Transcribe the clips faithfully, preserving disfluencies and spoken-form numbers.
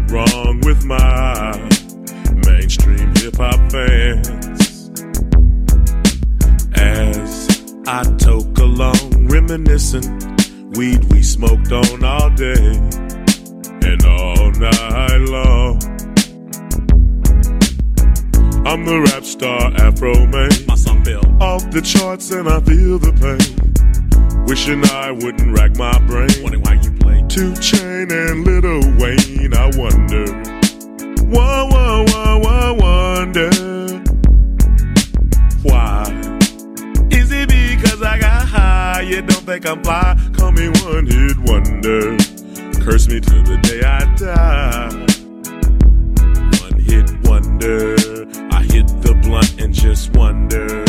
went wrong with my mainstream hip-hop fans? As I toke along, reminiscing, weed we smoked on all day and all night long. I'm the rap star Afro Man. My song fell off the charts and I feel the pain. Wishing I wouldn't rack my brain. Wondering why you play two Chain and Lil Wayne. I wonder, whoa, whoa, whoa, whoa, wonder why. Is it because I got high? You don't think I'm fly? Call me one hit wonder. Curse me to the day I die. One hit wonder. I hit the blunt and just wonder,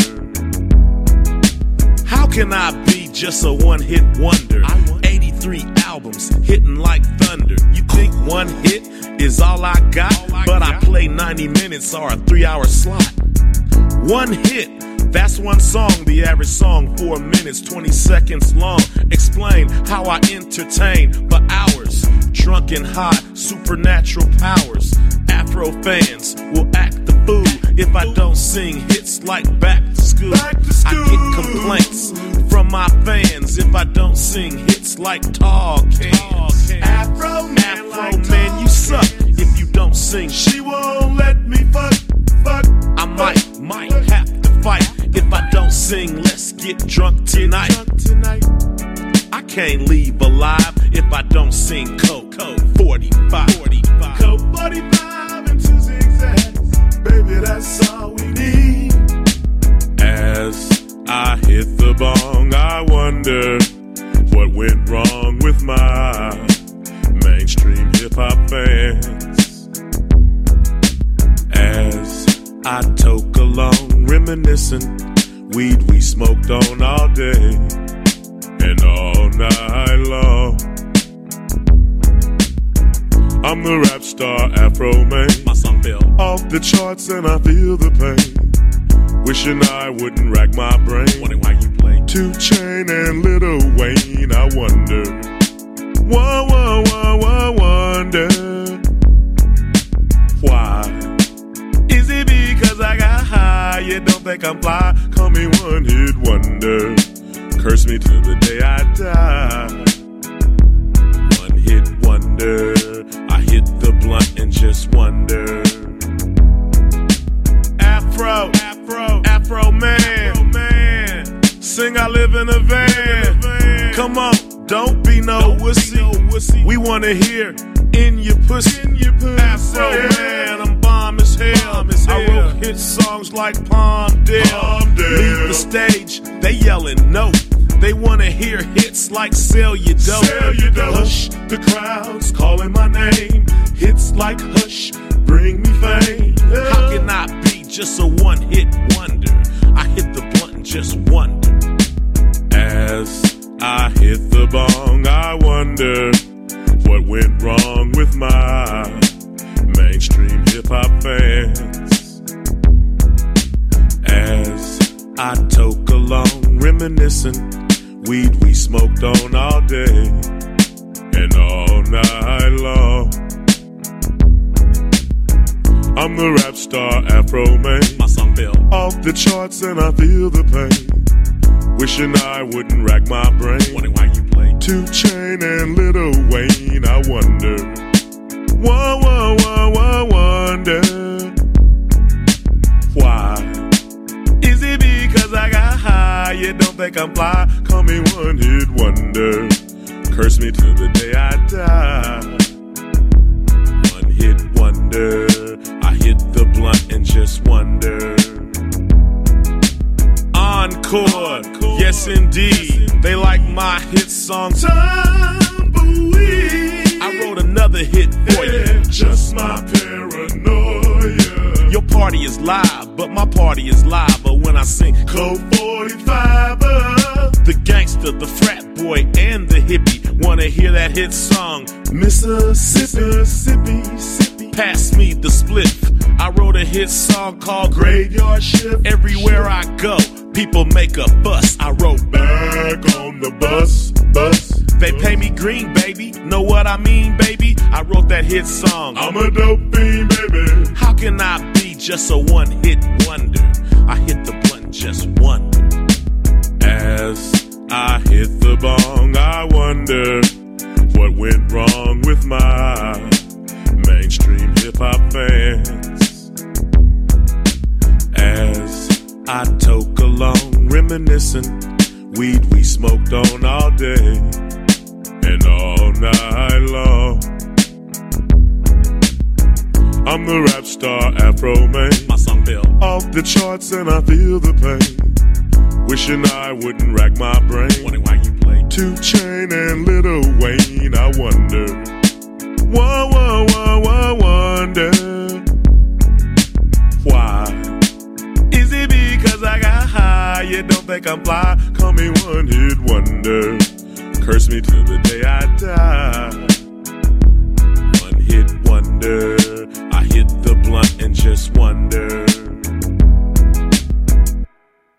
how can I be just a one hit wonder? eighty-three albums hitting like thunder. You think one hit is all I got? All I but got. I play ninety minutes or a three hour slot. One hit, that's one song. The average song four minutes, twenty seconds long. Explain how I entertain for hours. Drunk and high, supernatural powers. Afro fans will act the fool if I don't sing hits like Back to School. Back to school. I get complaints from my fans if I don't sing hits like Tall Cans. Afro man, Afro like man, you suck if you don't sing. She won't let me fuck, fuck. I might, might have to fight if I don't sing. Let's get drunk tonight. Get drunk tonight. I can't leave alive if I don't sing Coke. Coke forty-five. forty-five. Coke forty-five and two zigzags. Baby, that's all we need. As I hit the bong, I wonder what went wrong with my mainstream hip-hop fans. As I toke along, reminiscing, weed we smoked on all day and all night long. I'm the rap star Afro Man. My song fell off the charts and I feel the pain. Wishing I wouldn't rack my brain. Wondering why you play two Chain and Lil Wayne. I wonder, whoa, whoa, whoa, whoa, wonder why. Is it because I got high? You don't think I'm fly? Call me one hit wonder. Curse me to the day I die. One hit wonder. I hit the blunt and just wonder. Afro, Afro, Afro man, Afro man. Sing I live in a van. Come on, don't be no don't wussy. Be no wussy. We wanna hear in your pussy. In your pussy. Afro man, I'm bomb as hell. Bomb as hell. I wrote hit songs like Palmdale. Palmdale. Leave the stage, they yelling no. They wanna hear hits like Sell Your Dope. Sell Your Dope. Hush, the crowd's calling my name. Hits like Hush, bring me fame. Yeah. How can I be just a one-hit wonder? I hit the blunt and just wonder. As I hit the bong, I wonder what went wrong with my mainstream hip-hop fans. As I toke along, reminiscing, weed we smoked on all day and all night long. I'm the rap star Afro Man. My song fell off the charts and I feel the pain. Wishing I wouldn't rack my brain. Wondering why you play two Chain and Lil Wayne. I wonder, whoa, whoa, whoa, whoa, wonder why. Is it because I got high? You don't think I'm fly? Call me one hit wonder. Curse me to the day I die. One hit wonder. I hit the blunt and just wonder. Encore, Encore. Yes indeed. Yes, indeed. They like my hit song Tumbleweed. I wrote another hit for yeah, you. Just my paranoia. Your party is live, but my party is live. But when I sing Code forty-five, the gangster, the frat boy, and the hippie wanna hear that hit song Mississippi, Mississippi, Mississippi. Pass me the spliff. I wrote a hit song called Graveyard Shift. Everywhere I go, people make a fuss. I wrote Back on the Bus, bus. They pay me green, baby. Know what I mean, baby? I wrote that hit song. I'm a dope fiend, baby. How can I be just a one-hit wonder? I hit the button, just wonder. As I hit the bong, I wonder what went wrong with my mainstream hip-hop fans. As I toke along, reminiscing, weed we smoked on all day and all night long. I'm the rap star Afro Man, My song Bill. off the charts and I feel the pain. Wishing I wouldn't rack my brain. Wondering why you play. two Chain and Lil Wayne, I wonder. Whoa, whoa, whoa, whoa, wonder. Why? Is it because I got high? You don't think I'm fly? Call me one hit wonder. Curse me to the